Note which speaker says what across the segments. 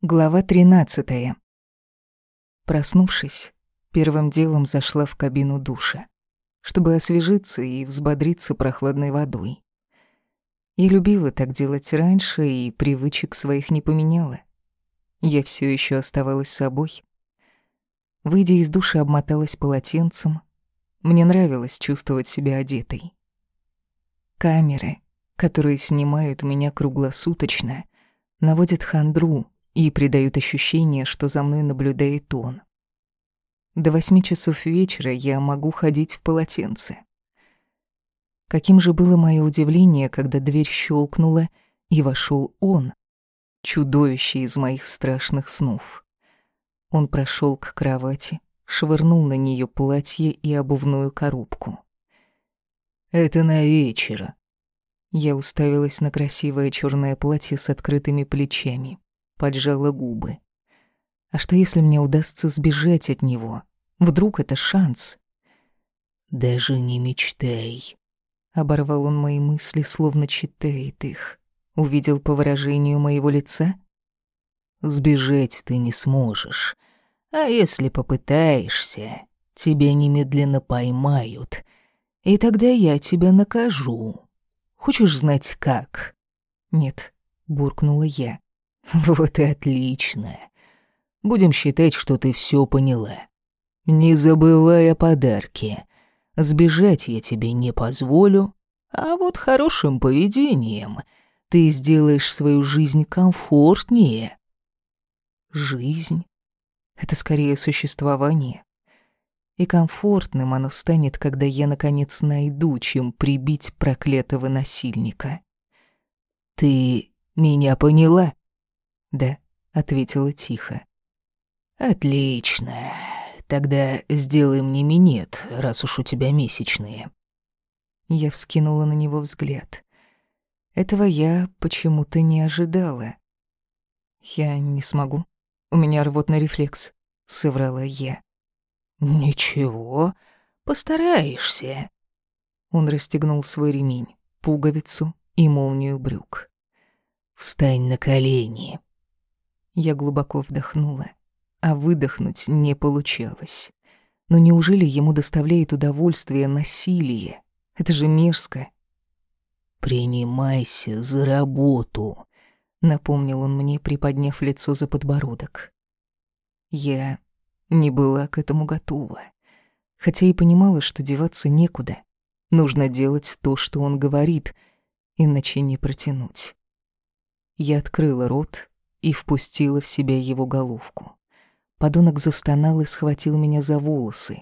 Speaker 1: Глава 13. Проснувшись, первым делом зашла в кабину душа, чтобы освежиться и взбодриться прохладной водой. Я любила так делать раньше и привычек своих не поменяла. Я все еще оставалась собой. Выйдя из душа, обмоталась полотенцем. Мне нравилось чувствовать себя одетой. Камеры, которые снимают меня круглосуточно, наводят хандру и придают ощущение, что за мной наблюдает он. До 8 часов вечера я могу ходить в полотенце. Каким же было мое удивление, когда дверь щелкнула, и вошел он, чудовище из моих страшных снов. Он прошел к кровати, швырнул на нее платье и обувную коробку.
Speaker 2: «Это на вечер».
Speaker 1: Я уставилась на красивое черное платье с открытыми плечами, поджала губы. А что, если мне удастся сбежать от него? Вдруг это шанс?
Speaker 2: «Даже не мечтай»,
Speaker 1: — оборвал он мои мысли, словно читает их. Увидел по выражению моего лица?
Speaker 2: «Сбежать ты не сможешь. А если попытаешься, тебя немедленно поймают, и тогда я тебя накажу. Хочешь знать, как?»
Speaker 1: «Нет», — буркнула я.
Speaker 2: «Вот и отлично. Будем считать, что ты все поняла. Не забывай о подарке. Сбежать я тебе не позволю, а вот хорошим поведением ты сделаешь свою жизнь комфортнее».
Speaker 1: Жизнь — это скорее существование. И комфортным оно станет, когда я, наконец, найду, чем прибить проклятого насильника.
Speaker 2: «Ты меня поняла?»
Speaker 1: «Да», — ответила тихо.
Speaker 2: «Отлично. Тогда сделай мне минет, раз уж у тебя месячные».
Speaker 1: Я вскинула на него взгляд. Этого я почему-то не ожидала. «Я не смогу. У меня рвотный рефлекс», — соврала я.
Speaker 2: «Ничего, постараешься».
Speaker 1: Он расстегнул свой ремень, пуговицу и молнию брюк.
Speaker 2: «Встань на колени».
Speaker 1: Я глубоко вдохнула, а выдохнуть не получалось. Но неужели ему доставляет удовольствие насилие? Это же мерзко.
Speaker 2: «Принимайся за работу»,
Speaker 1: — напомнил он мне, приподняв лицо за подбородок. Я не была к этому готова, хотя и понимала, что деваться некуда. Нужно делать то, что он говорит, иначе не протянуть. Я открыла рот и впустила в себя его головку. Подонок застонал и схватил меня за волосы.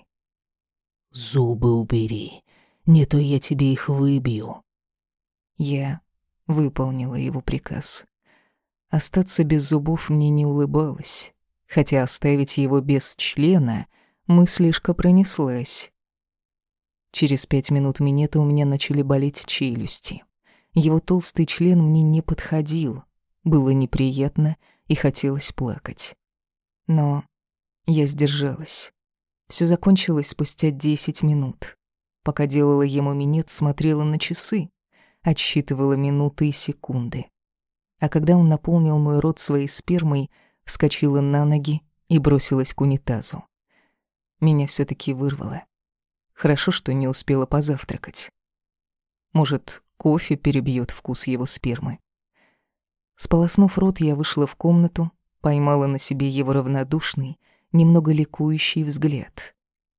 Speaker 2: «Зубы убери, не то я тебе их выбью».
Speaker 1: Я выполнила его приказ. Остаться без зубов мне не улыбалось, хотя оставить его без члена мыслишка пронеслась. Через 5 минут минета у меня начали болеть челюсти. Его толстый член мне не подходил. Было неприятно и хотелось плакать. Но я сдержалась. Всё закончилось спустя 10 минут. Пока делала ему минет, смотрела на часы, отсчитывала минуты и секунды. А когда он наполнил мой рот своей спермой, вскочила на ноги и бросилась к унитазу. Меня всё-таки вырвало. Хорошо, что не успела позавтракать. Может, кофе перебьёт вкус его спермы. Сполоснув рот, я вышла в комнату, поймала на себе его равнодушный, немного ликующий взгляд.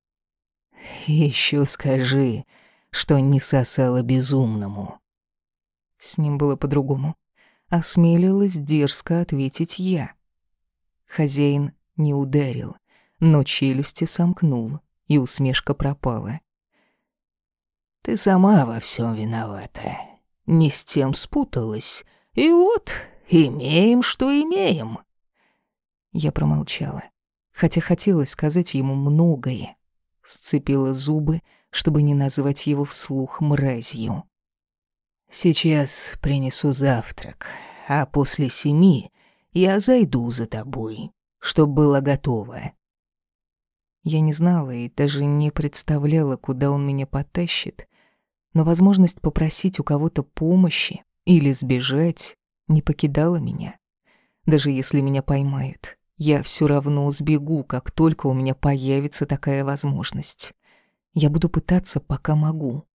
Speaker 2: «Ещё скажи, что не сосала безумному».
Speaker 1: С ним было по-другому. Осмелилась дерзко ответить я. Хозяин не ударил, но челюсти сомкнул, и усмешка пропала.
Speaker 2: «Ты сама во всем виновата. Не с тем спуталась. И вот, имеем, что имеем».
Speaker 1: Я промолчала, хотя хотела сказать ему многое. Сцепила зубы, чтобы не назвать его вслух мразью.
Speaker 2: «Сейчас принесу завтрак, а после 7 я зайду за тобой, чтоб было готово».
Speaker 1: Я не знала и даже не представляла, куда он меня потащит, но возможность попросить у кого-то помощи или сбежать не покидала меня. Даже если меня поймают, я все равно сбегу, как только у меня появится такая возможность. Я буду пытаться, пока могу.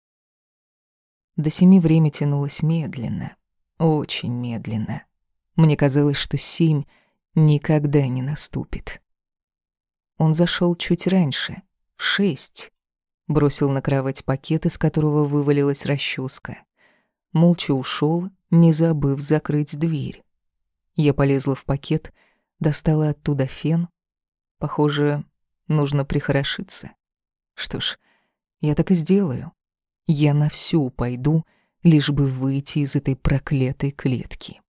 Speaker 1: До 7 время тянулось медленно, очень медленно. Мне казалось, что 7 никогда не наступит. Он зашел чуть раньше, в 6. Бросил на кровать пакет, из которого вывалилась расческа. Молча ушел, не забыв закрыть дверь. Я полезла в пакет, достала оттуда фен. Похоже, нужно прихорошиться. Что ж, я так и сделаю. Я на всю пойду, лишь бы выйти из этой проклятой клетки.